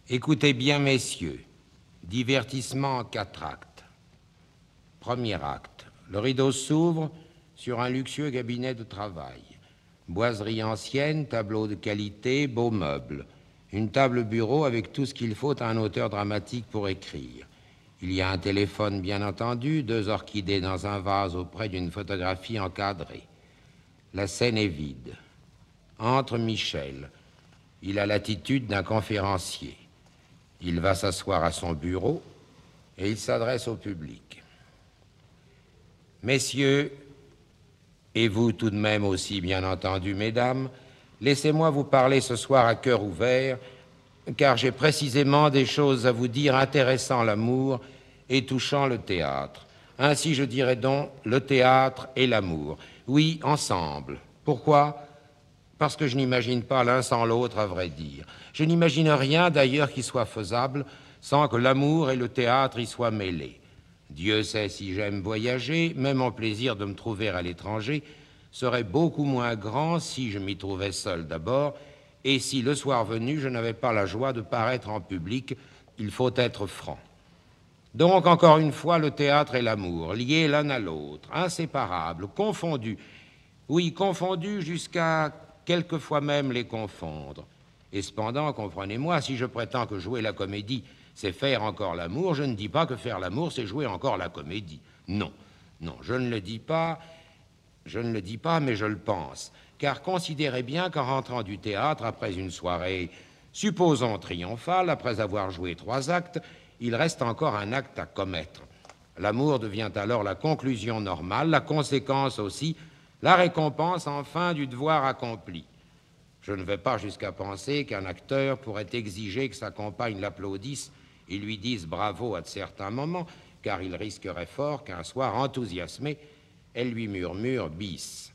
Écoutez bien, messieurs. Divertissement en 4 actes. Premier acte. Le rideau s'ouvre sur un luxueux cabinet de travail. Boiserie ancienne, tableau de qualité, beaux meubles. Une table bureau avec tout ce qu'il faut à un auteur dramatique pour écrire. Il y a un téléphone, bien entendu, 2 orchidées dans un vase auprès d'une photographie encadrée. La scène est vide. Entre Michel. Il a l'attitude d'un conférencier. Il va s'asseoir à son bureau et il s'adresse au public. Messieurs, et vous tout de même aussi, bien entendu, mesdames, laissez-moi vous parler ce soir à cœur ouvert, car j'ai précisément des choses à vous dire intéressant l'amour et touchant le théâtre. Ainsi, je dirais donc, le théâtre et l'amour. Oui, ensemble. Pourquoi ? Parce que je n'imagine pas l'un sans l'autre, à vrai dire. Je n'imagine rien, d'ailleurs, qui soit faisable sans que l'amour et le théâtre y soient mêlés. Dieu sait si j'aime voyager, mais mon plaisir de me trouver à l'étranger serait beaucoup moins grand si je m'y trouvais seul d'abord, et si le soir venu, je n'avais pas la joie de paraître en public. Il faut être franc. Donc, encore une fois, le théâtre et l'amour, liés l'un à l'autre, inséparables, confondus. Oui, confondus jusqu'à quelquefois même les confondre. Et cependant, comprenez-moi, si je prétends que jouer la comédie, c'est faire encore l'amour, je ne dis pas que faire l'amour, c'est jouer encore la comédie. Non, non, je ne le dis pas, mais je le pense. Car considérez bien qu'en rentrant du théâtre après une soirée, supposons triomphale, après avoir joué 3 actes, il reste encore un acte à commettre. L'amour devient alors la conclusion normale, la conséquence aussi, la récompense enfin du devoir accompli. Je ne vais pas jusqu'à penser qu'un acteur pourrait exiger que sa compagne l'applaudisse et lui dise bravo à certains moments, car il risquerait fort qu'un soir, enthousiasmé, elle lui murmure bis.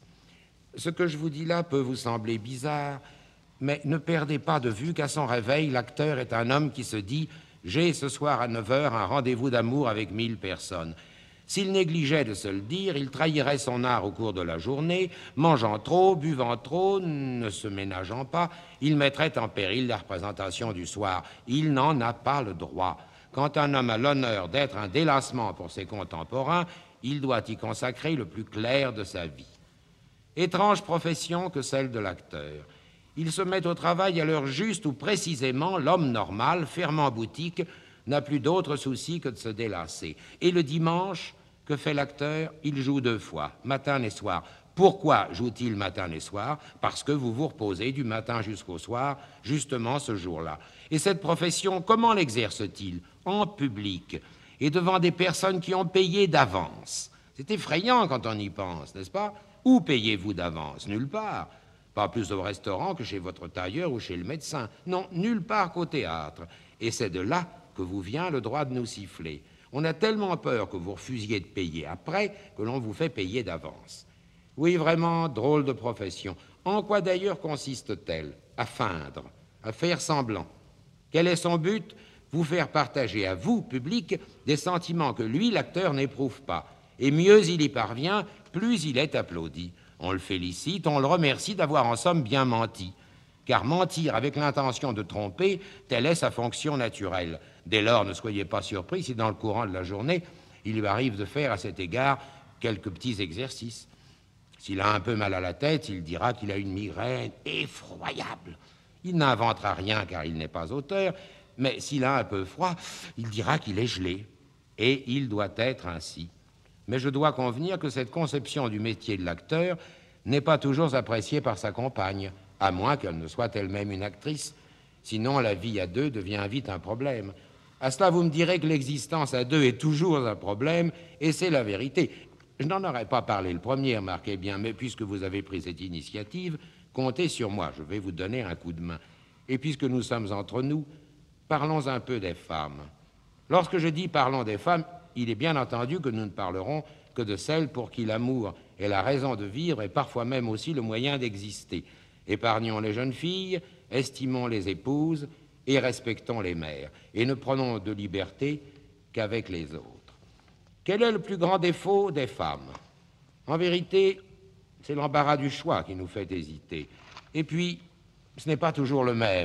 Ce que je vous dis là peut vous sembler bizarre, mais ne perdez pas de vue qu'à son réveil, l'acteur est un homme qui se dit « J'ai ce soir à 9 heures un rendez-vous d'amour avec 1000 personnes ». S'il négligeait de se le dire, il trahirait son art au cours de la journée, mangeant trop, buvant trop, ne se ménageant pas, il mettrait en péril la représentation du soir. Il n'en a pas le droit. Quand un homme a l'honneur d'être un délassement pour ses contemporains, il doit y consacrer le plus clair de sa vie. Étrange profession que celle de l'acteur. Il se met au travail à l'heure juste où précisément l'homme normal, fermant boutique, n'a plus d'autre souci que de se délasser. Et le dimanche, que fait l'acteur? Il joue 2 fois, matin et soir. Pourquoi joue-t-il matin et soir? Parce que vous vous reposez du matin jusqu'au soir, justement ce jour-là. Et cette profession, comment l'exerce-t-il? En public, et devant des personnes qui ont payé d'avance. C'est effrayant quand on y pense, n'est-ce pas? Où payez-vous d'avance? Nulle part. Pas plus au restaurant que chez votre tailleur ou chez le médecin. Non, nulle part qu'au théâtre. Et c'est de là que vous vient le droit de nous siffler. On a tellement peur que vous refusiez de payer après que l'on vous fait payer d'avance. Oui, vraiment, drôle de profession. En quoi d'ailleurs consiste-t-elle? À feindre, à faire semblant. Quel est son but? Vous faire partager à vous, public, des sentiments que lui, l'acteur, n'éprouve pas. Et mieux il y parvient, plus il est applaudi. On le félicite, on le remercie d'avoir en somme bien menti. Car mentir avec l'intention de tromper, telle est sa fonction naturelle. Dès lors, ne soyez pas surpris si dans le courant de la journée, il lui arrive de faire à cet égard quelques petits exercices. S'il a un peu mal à la tête, il dira qu'il a une migraine effroyable. Il n'inventera rien car il n'est pas auteur, mais s'il a un peu froid, il dira qu'il est gelé. Et il doit être ainsi. Mais je dois convenir que cette conception du métier de l'acteur n'est pas toujours appréciée par sa compagne, à moins qu'elle ne soit elle-même une actrice. Sinon, la vie à 2 devient vite un problème. À cela, vous me direz que l'existence à 2 est toujours un problème, et c'est la vérité. Je n'en aurais pas parlé le premier, remarquez bien, mais puisque vous avez pris cette initiative, comptez sur moi, je vais vous donner un coup de main. Et puisque nous sommes entre nous, parlons un peu des femmes. Lorsque je dis parlons des femmes, il est bien entendu que nous ne parlerons que de celles pour qui l'amour est la raison de vivre et parfois même aussi le moyen d'exister. Épargnons les jeunes filles, estimons les épouses et respectons les mères, et ne prenons de liberté qu'avec les autres. Quel est le plus grand défaut des femmes? En vérité, c'est l'embarras du choix qui nous fait hésiter. Et puis, ce n'est pas toujours le même,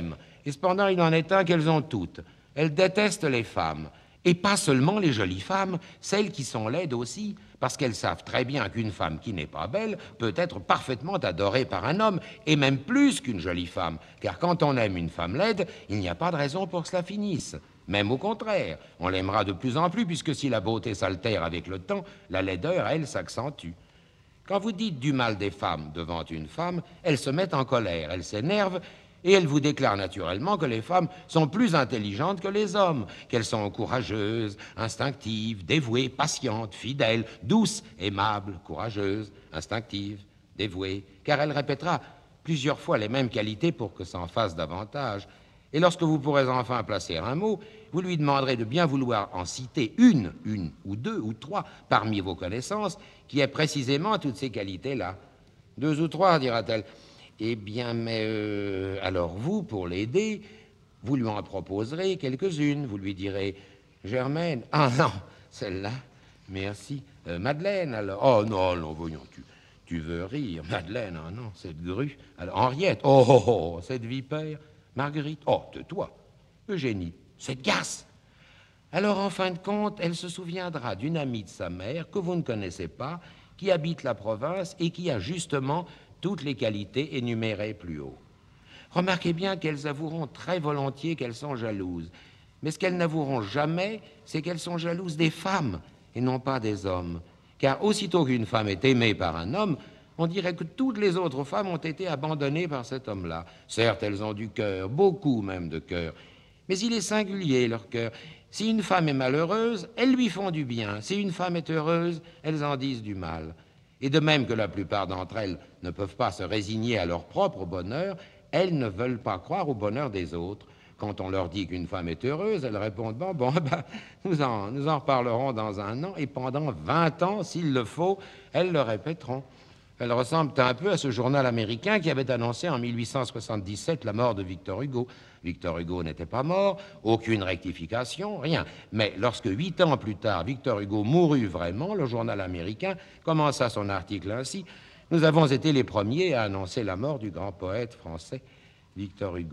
Et cependant, il en est un qu'elles ont toutes. Elles détestent les femmes. Et pas seulement les jolies femmes, celles qui sont laides aussi, parce qu'elles savent très bien qu'une femme qui n'est pas belle peut être parfaitement adorée par un homme, et même plus qu'une jolie femme, car quand on aime une femme laide, il n'y a pas de raison pour que cela finisse. Même au contraire, on l'aimera de plus en plus, puisque si la beauté s'altère avec le temps, la laideur, elle, s'accentue. Quand vous dites du mal des femmes devant une femme, elles se mettent en colère, elles s'énervent, et elles vous déclarent naturellement que les femmes sont plus intelligentes que les hommes, qu'elles sont courageuses, instinctives, dévouées, patientes, fidèles, douces, aimables, courageuses, instinctives, dévouées, car elle répétera plusieurs fois les mêmes qualités pour que ça en fasse davantage. Et lorsque vous pourrez enfin placer un mot, vous lui demanderez de bien vouloir en citer une ou deux ou trois parmi vos connaissances qui aient précisément toutes ces qualités-là. 2 ou 3, dira-t-elle. Eh bien, mais alors vous, pour l'aider, vous lui en proposerez quelques-unes. Vous lui direz, Germaine, ah non, celle-là, merci. Madeleine, alors, oh non, non, voyons, tu veux rire. Madeleine, ah non, cette grue. Alors, Henriette, oh, oh, oh, cette vipère. Marguerite, oh, tais-toi. Eugénie, cette garce. Alors, en fin de compte, elle se souviendra d'une amie de sa mère que vous ne connaissez pas, qui habite la province et qui a justement toutes les qualités énumérées plus haut. Remarquez bien qu'elles avoueront très volontiers qu'elles sont jalouses, mais ce qu'elles n'avoueront jamais, c'est qu'elles sont jalouses des femmes et non pas des hommes. Car aussitôt qu'une femme est aimée par un homme, on dirait que toutes les autres femmes ont été abandonnées par cet homme-là. Certes, elles ont du cœur, beaucoup même de cœur, mais il est singulier, leur cœur. Si une femme est malheureuse, elles lui font du bien. Si une femme est heureuse, elles en disent du mal. Et de même que la plupart d'entre elles ne peuvent pas se résigner à leur propre bonheur, elles ne veulent pas croire au bonheur des autres. Quand on leur dit qu'une femme est heureuse, elles répondent, bon, nous en reparlerons dans un an, et pendant 20 ans, s'il le faut, elles le répéteront. Elles ressemblent un peu à ce journal américain qui avait annoncé en 1877 la mort de Victor Hugo. Victor Hugo n'était pas mort, aucune rectification, rien. Mais lorsque 8 ans plus tard, Victor Hugo mourut vraiment, le journal américain commença son article ainsi: « Nous avons été les premiers à annoncer la mort du grand poète français Victor Hugo. »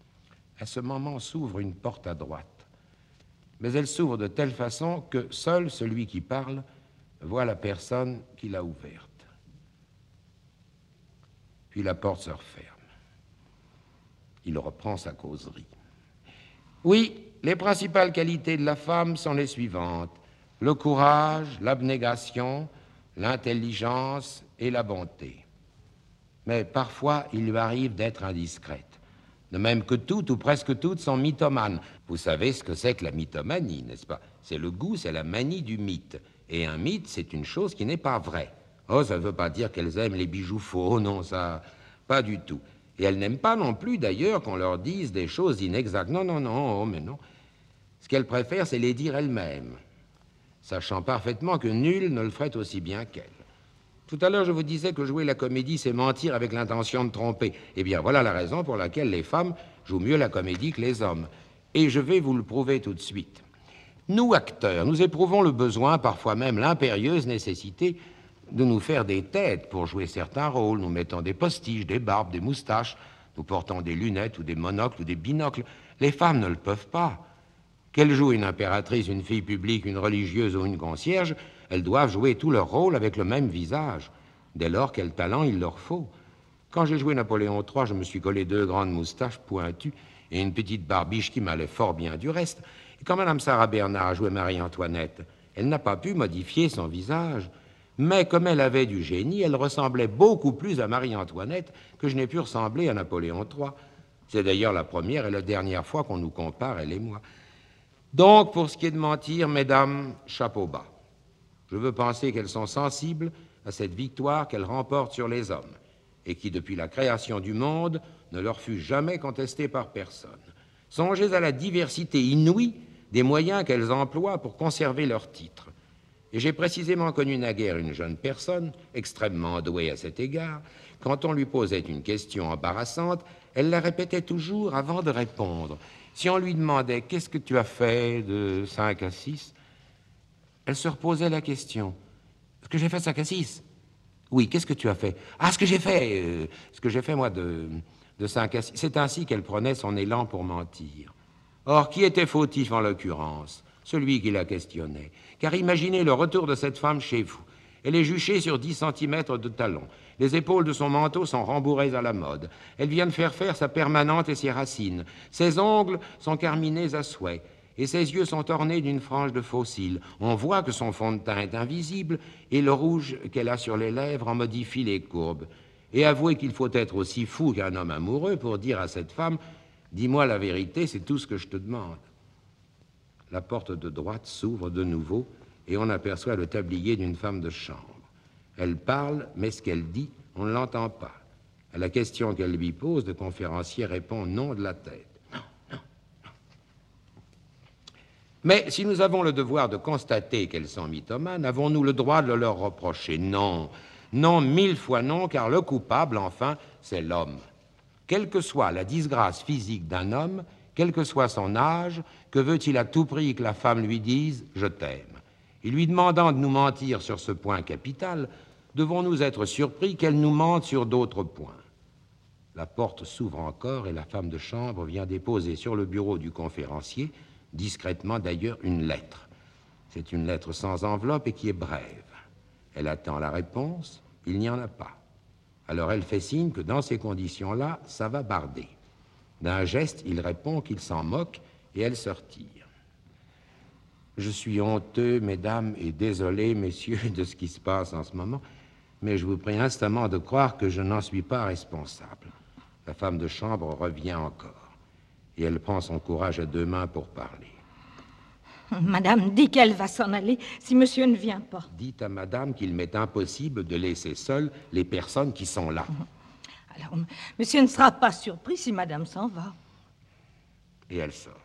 À ce moment s'ouvre une porte à droite. Mais elle s'ouvre de telle façon que seul celui qui parle voit la personne qui l'a ouverte. Puis la porte se referme. Il reprend sa causerie. Oui, les principales qualités de la femme sont les suivantes: le courage, l'abnégation, l'intelligence et la bonté. Mais parfois, il lui arrive d'être indiscrète. De même que toutes ou presque toutes sont mythomanes. Vous savez ce que c'est que la mythomanie, n'est-ce pas? C'est le goût, c'est la manie du mythe. Et un mythe, c'est une chose qui n'est pas vraie. Oh, ça ne veut pas dire qu'elles aiment les bijoux faux, non, ça, pas du tout. Et elles n'aiment pas non plus, d'ailleurs, qu'on leur dise des choses inexactes. Non, non, non, oh, mais non. Ce qu'elles préfèrent, c'est les dire elles-mêmes, sachant parfaitement que nul ne le ferait aussi bien qu'elles. Tout à l'heure, je vous disais que jouer la comédie, c'est mentir avec l'intention de tromper. Eh bien, voilà la raison pour laquelle les femmes jouent mieux la comédie que les hommes. Et je vais vous le prouver tout de suite. Nous, acteurs, nous éprouvons le besoin, parfois même l'impérieuse nécessité, de nous faire des têtes pour jouer certains rôles. Nous mettons des postiches, des barbes, des moustaches, nous portons des lunettes ou des monocles ou des binocles. Les femmes ne le peuvent pas. Qu'elles jouent une impératrice, une fille publique, une religieuse ou une concierge, elles doivent jouer tous leurs rôles avec le même visage. Dès lors, quel talent il leur faut. Quand j'ai joué Napoléon III, je me suis collé 2 grandes moustaches pointues et une petite barbiche qui m'allait fort bien du reste. Et quand Mme Sarah Bernard a joué Marie-Antoinette, elle n'a pas pu modifier son visage. Mais comme elle avait du génie, elle ressemblait beaucoup plus à Marie-Antoinette que je n'ai pu ressembler à Napoléon III. C'est d'ailleurs la première et la dernière fois qu'on nous compare, elle et moi. Donc, pour ce qui est de mentir, mesdames, chapeau bas. Je veux penser qu'elles sont sensibles à cette victoire qu'elles remportent sur les hommes, et qui, depuis la création du monde, ne leur fut jamais contestée par personne. Songez à la diversité inouïe des moyens qu'elles emploient pour conserver leur titre. Et j'ai précisément connu naguère une jeune personne, extrêmement douée à cet égard. Quand on lui posait une question embarrassante, elle la répétait toujours avant de répondre. Si on lui demandait « Qu'est-ce que tu as fait de 5 à 6 ?» elle se reposait la question. « Ce que j'ai fait de 5 à 6 ?» « Oui, qu'est-ce que tu as fait ?»« Ah, ce que j'ai fait, moi, de de 5 à 6. C'est ainsi qu'elle prenait son élan pour mentir. Or, qui était fautif en l'occurrence? Celui qui la questionnait. Car imaginez le retour de cette femme chez vous. Elle est juchée sur 10 centimètres de talons. Les épaules de son manteau sont rembourrées à la mode. Elle vient de faire sa permanente et ses racines. Ses ongles sont carminés à souhait. Et ses yeux sont ornés d'une frange de faux cils. On voit que son fond de teint est invisible et le rouge qu'elle a sur les lèvres en modifie les courbes. Et avouez qu'il faut être aussi fou qu'un homme amoureux pour dire à cette femme « Dis-moi la vérité, c'est tout ce que je te demande. » La porte de droite s'ouvre de nouveau et on aperçoit le tablier d'une femme de chambre. Elle parle, mais ce qu'elle dit, on ne l'entend pas. À la question qu'elle lui pose, le conférencier répond non de la tête. Non. Mais si nous avons le devoir de constater qu'elles sont mythomanes, avons-nous le droit de le leur reprocher? Non. Non, 1000 fois non, car le coupable, enfin, c'est l'homme. Quelle que soit la disgrâce physique d'un homme, quel que soit son âge, que veut-il à tout prix que la femme lui dise « je t'aime » ? Et lui demandant de nous mentir sur ce point capital, devons-nous être surpris qu'elle nous mente sur d'autres points? La porte s'ouvre encore et la femme de chambre vient déposer sur le bureau du conférencier, discrètement d'ailleurs, une lettre. C'est une lettre sans enveloppe et qui est brève. Elle attend la réponse, il n'y en a pas. Alors elle fait signe que dans ces conditions-là, ça va barder. D'un geste, il répond qu'il s'en moque et elle se retire. Je suis honteux, mesdames, et désolé, messieurs, de ce qui se passe en ce moment, mais je vous prie instamment de croire que je n'en suis pas responsable. La femme de chambre revient encore, et elle prend son courage à 2 mains pour parler. Madame dit qu'elle va s'en aller si monsieur ne vient pas. Dites à madame qu'il m'est impossible de laisser seules les personnes qui sont là. Alors, monsieur ne sera pas surpris si madame s'en va. Et elle sort.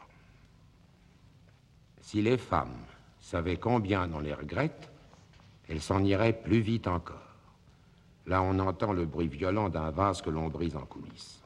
Si les femmes savaient combien on les regrette, elles s'en iraient plus vite encore. Là, on entend le bruit violent d'un vase que l'on brise en coulisses.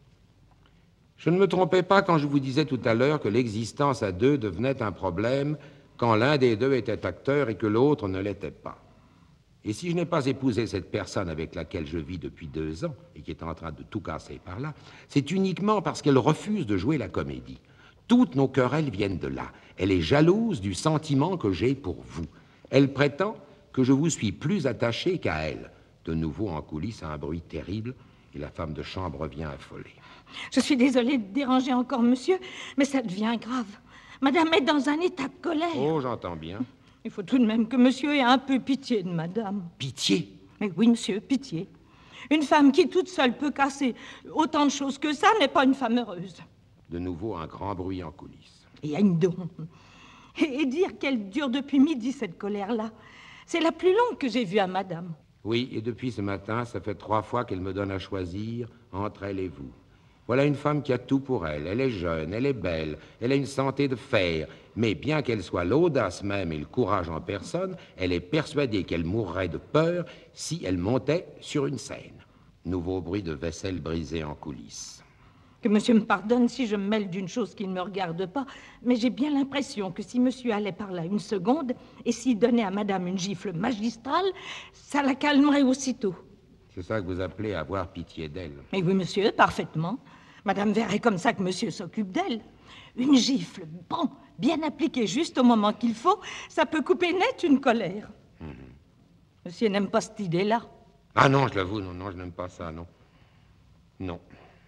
Je ne me trompais pas quand je vous disais tout à l'heure que l'existence à 2 devenait un problème quand l'un des 2 était acteur et que l'autre ne l'était pas. Et si je n'ai pas épousé cette personne avec laquelle je vis depuis 2 ans et qui est en train de tout casser par là, c'est uniquement parce qu'elle refuse de jouer la comédie. Toutes nos querelles viennent de là. Elle est jalouse du sentiment que j'ai pour vous. Elle prétend que je vous suis plus attaché qu'à elle. De nouveau, en coulisses, un bruit terrible, et la femme de chambre revient affolée. Je suis désolée de déranger encore monsieur, mais ça devient grave. Madame est dans un état de colère. Oh, j'entends bien. Il faut tout de même que monsieur ait un peu pitié de madame. Pitié? Mais oui, monsieur, pitié. Une femme qui toute seule peut casser autant de choses que ça n'est pas une femme heureuse. De nouveau, un grand bruit en coulisses. Il y a une don. Et dire qu'elle dure depuis midi, cette colère-là, c'est la plus longue que j'ai vue à madame. Oui, et depuis ce matin, ça fait 3 fois qu'elle me donne à choisir entre elle et vous. Voilà une femme qui a tout pour elle. Elle est jeune, elle est belle, elle a une santé de fer. Mais bien qu'elle soit l'audace même et le courage en personne, elle est persuadée qu'elle mourrait de peur si elle montait sur une scène. Nouveau bruit de vaisselle brisée en coulisses. Que monsieur me pardonne si je me mêle d'une chose qui ne me regarde pas, mais j'ai bien l'impression que si monsieur allait par là une seconde et s'il donnait à madame une gifle magistrale, ça la calmerait aussitôt. C'est ça que vous appelez avoir pitié d'elle? Mais oui, monsieur, parfaitement. Madame verrait comme ça que monsieur s'occupe d'elle. Une gifle, bon, bien appliquée juste au moment qu'il faut, ça peut couper net une colère. Monsieur n'aime pas cette idée-là. Ah non, je l'avoue, non, je n'aime pas ça, non. Non.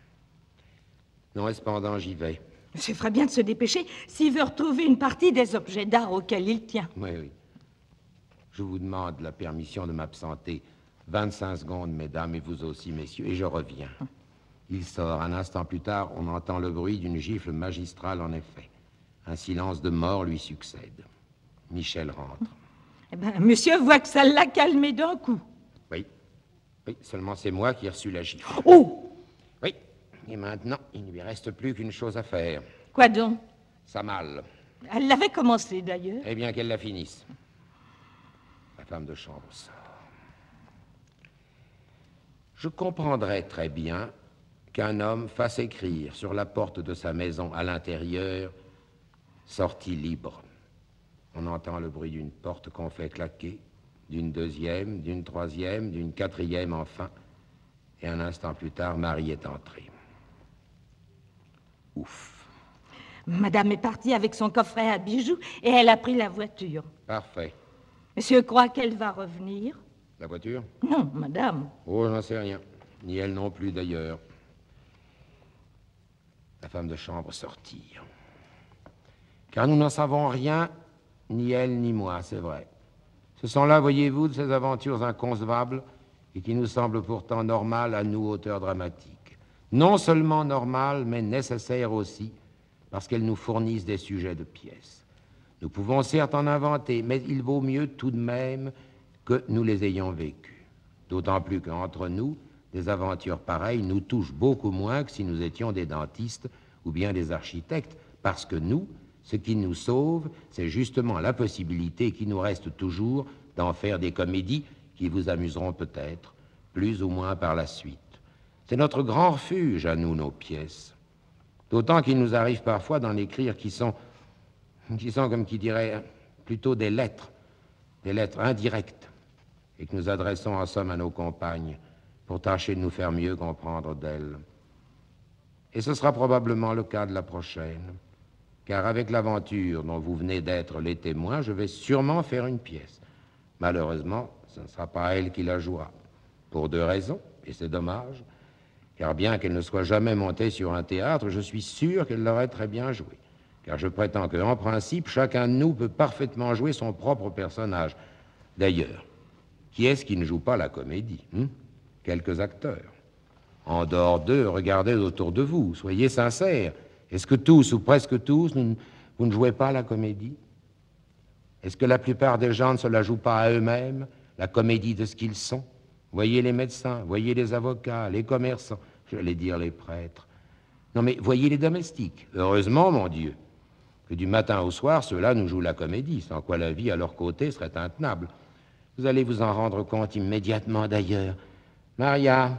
Non, et cependant, j'y vais. Monsieur ferait bien de se dépêcher s'il veut retrouver une partie des objets d'art auxquels il tient. Oui. Je vous demande la permission de m'absenter 25 secondes, mesdames, et vous aussi, messieurs, et je reviens. Il sort. Un instant plus tard, on entend le bruit d'une gifle magistrale, en effet. Un silence de mort lui succède. Michel rentre. Eh bien, monsieur voit que ça l'a calmé d'un coup. Oui, seulement c'est moi qui ai reçu la gifle. Oh! Oui, et maintenant, il ne lui reste plus qu'une chose à faire. Quoi donc? Sa malle. Elle l'avait commencé, d'ailleurs. Eh bien, qu'elle la finisse. La femme de chambre sort. Je comprendrais très bien qu'un homme fasse écrire sur la porte de sa maison à l'intérieur « Sortie libre ». On entend le bruit d'une porte qu'on fait claquer, d'une deuxième, d'une troisième, d'une quatrième enfin. Et un instant plus tard, Marie est entrée. Ouf. Madame est partie avec son coffret à bijoux et elle a pris la voiture. Parfait. Monsieur croit qu'elle va revenir? La voiture? Non, madame. Oh, j'en sais rien. Ni elle non plus, d'ailleurs. La femme de chambre sortir. Car nous n'en savons rien, ni elle ni moi, c'est vrai. Ce sont là, voyez-vous, de ces aventures inconcevables et qui nous semblent pourtant normales à nous, auteurs dramatiques. Non seulement normales, mais nécessaires aussi, parce qu'elles nous fournissent des sujets de pièces. Nous pouvons certes en inventer, mais il vaut mieux tout de même que nous les ayons vécues. D'autant plus qu'entre nous, des aventures pareilles nous touchent beaucoup moins que si nous étions des dentistes ou bien des architectes, parce que nous, ce qui nous sauve, c'est justement la possibilité qui nous reste toujours d'en faire des comédies qui vous amuseront peut-être, plus ou moins par la suite. C'est notre grand refuge à nous, nos pièces. D'autant qu'il nous arrive parfois d'en écrire qui sont comme qui dirait, plutôt des lettres indirectes, et que nous adressons en somme à nos compagnes pour tâcher de nous faire mieux comprendre d'elles. Et ce sera probablement le cas de la prochaine, car avec l'aventure dont vous venez d'être les témoins, je vais sûrement faire une pièce. Malheureusement, ce ne sera pas elle qui la jouera, pour deux raisons, et c'est dommage, car bien qu'elle ne soit jamais montée sur un théâtre, je suis sûr qu'elle l'aurait très bien joué. Car je prétends qu'en principe, chacun de nous peut parfaitement jouer son propre personnage. D'ailleurs, qui est-ce qui ne joue pas la comédie? Quelques acteurs. En dehors d'eux, regardez autour de vous, soyez sincères. Est-ce que tous, ou presque tous, vous ne jouez pas la comédie? Est-ce que la plupart des gens ne se la jouent pas à eux-mêmes, la comédie de ce qu'ils sont? Voyez les médecins, voyez les avocats, les commerçants, j'allais dire les prêtres. Non mais voyez les domestiques. Heureusement, mon Dieu, que du matin au soir, ceux-là nous jouent la comédie, sans quoi la vie à leur côté serait intenable. Vous allez vous en rendre compte immédiatement d'ailleurs. Maria!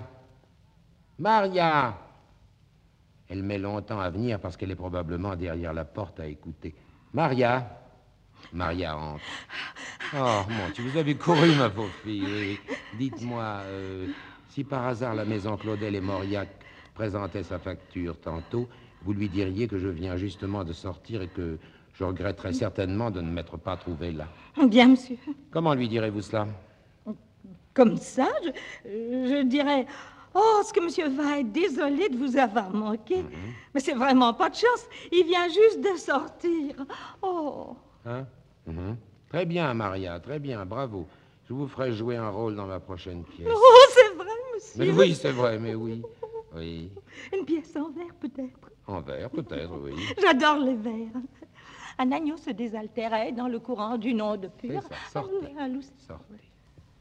Maria! Elle met longtemps à venir parce qu'elle est probablement derrière la porte à écouter. Maria! Maria entre. Oh, mon Dieu, vous avez couru, ma pauvre fille. Oui. Dites-moi, si par hasard la maison Claudel et Mauriac présentait sa facture tantôt, vous lui diriez que je viens justement de sortir et que je regretterais certainement de ne m'être pas trouvé là. Bien, monsieur. Comment lui direz-vous cela? Comme ça, je dirais... Oh, ce que monsieur va être désolé de vous avoir manqué. Mais c'est vraiment pas de chance. Il vient juste de sortir. Oh. Hein? Très bien, Maria, très bien, bravo. Je vous ferai jouer un rôle dans ma prochaine pièce. Oh, c'est vrai, monsieur. Mais oui, c'est vrai, mais oui. Oui. Une pièce en verre, peut-être. En verre, peut-être, oui. J'adore les verres. Un agneau se désaltérait dans le courant d'une onde pure. C'est ça, sortez. Sortez.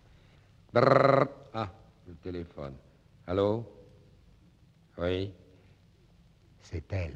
Brrr. Ah, le téléphone. Allô? Oui. C'est elle.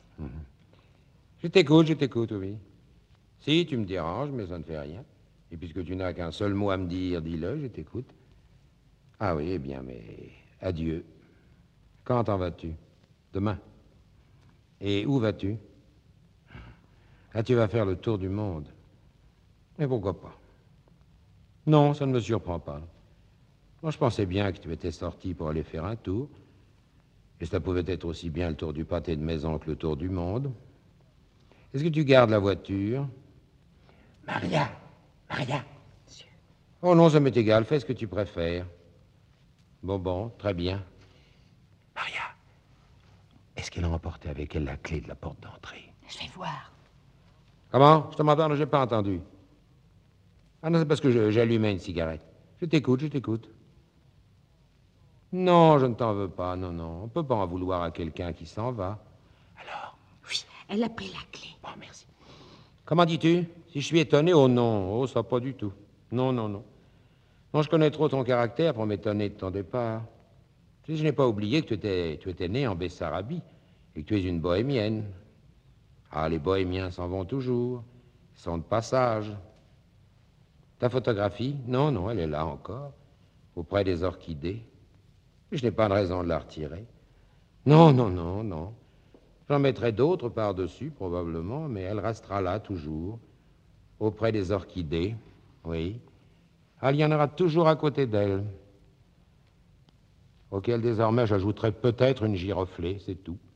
Je t'écoute, oui. Si, tu me déranges, mais ça ne fait rien. Et puisque tu n'as qu'un seul mot à me dire, dis-le, je t'écoute. Ah oui, eh bien, mais adieu. Quand en vas-tu? Demain. Et où vas-tu? Ah, tu vas faire le tour du monde. Mais pourquoi pas? Non, ça ne me surprend pas. Moi, je pensais bien que tu étais sorti pour aller faire un tour. Et ça pouvait être aussi bien le tour du pâté de maison que le tour du monde. Est-ce que tu gardes la voiture? Maria! Maria! Monsieur. Oh non, ça m'est égal. Fais ce que tu préfères. Bon, très bien. Maria, est-ce qu'elle a emporté avec elle la clé de la porte d'entrée? Je vais voir. Comment? Je te m'entends, j'ai pas entendu. Ah non, c'est parce que j'ai allumé une cigarette. Je t'écoute. Non, je ne t'en veux pas, non. On ne peut pas en vouloir à quelqu'un qui s'en va. Alors? Oui, elle a pris la clé. Bon, merci. Comment dis-tu? Si je suis étonné, oh non, oh ça pas du tout. Non. Non, je connais trop ton caractère pour m'étonner de ton départ. Tu sais, je n'ai pas oublié que tu étais né en Bessarabie et que tu es une bohémienne. Ah, les bohémiens s'en vont toujours. Ils sont de passage. Ta photographie? Non, elle est là encore, auprès des orchidées. Je n'ai pas de raison de la retirer. Non. J'en mettrai d'autres par-dessus, probablement, mais elle restera là, toujours, auprès des orchidées, oui. Ah, il y en aura toujours à côté d'elle, auquel désormais j'ajouterai peut-être une giroflée, c'est tout.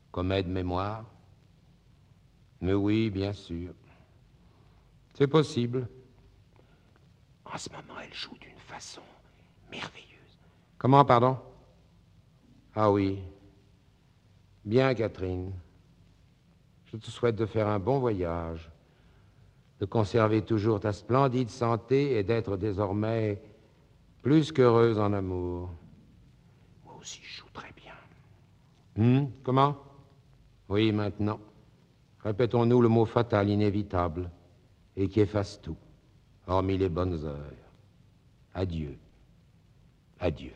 comme aide-mémoire? Mais oui, bien sûr. C'est possible. En ce moment, elle joue d'une façon merveilleuse. Comment, pardon? Ah oui. Bien, Catherine. Je te souhaite de faire un bon voyage, de conserver toujours ta splendide santé et d'être désormais plus qu'heureuse en amour. Moi aussi, je joue très bien. Comment? Oui, maintenant. Répétons-nous le mot fatal, inévitable, et qui efface tout, hormis les bonnes heures. Adieu. Adieu.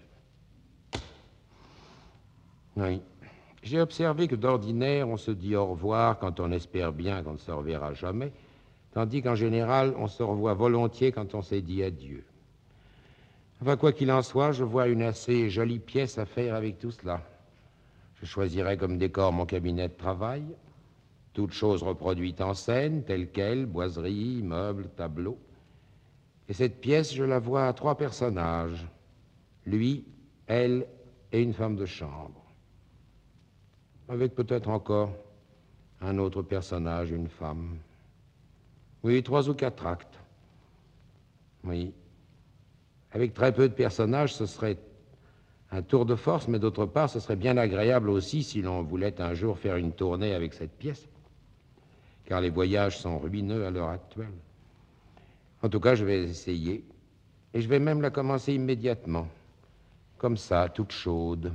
Oui. J'ai observé que d'ordinaire, on se dit au revoir quand on espère bien qu'on ne se reverra jamais, tandis qu'en général, on se revoit volontiers quand on s'est dit adieu. Enfin, quoi qu'il en soit, je vois une assez jolie pièce à faire avec tout cela. Je choisirai comme décor mon cabinet de travail, toutes choses reproduites en scène, telles quelles, boiseries, meubles, tableaux. Et cette pièce, je la vois à 3 personnages, lui, elle et une femme de chambre. Avec peut-être encore un autre personnage, une femme. Oui, 3 ou 4 actes. Oui. Avec très peu de personnages, ce serait un tour de force, mais d'autre part, ce serait bien agréable aussi si l'on voulait un jour faire une tournée avec cette pièce, car les voyages sont ruineux à l'heure actuelle. En tout cas, je vais essayer, et je vais même la commencer immédiatement, comme ça, toute chaude.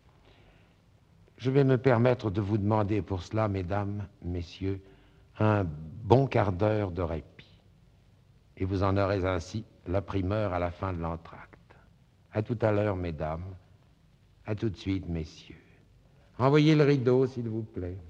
Je vais me permettre de vous demander pour cela, mesdames, messieurs, un bon quart d'heure de répit. Et vous en aurez ainsi la primeur à la fin de l'entracte. À tout à l'heure, mesdames. À tout de suite, messieurs. Envoyez le rideau, s'il vous plaît.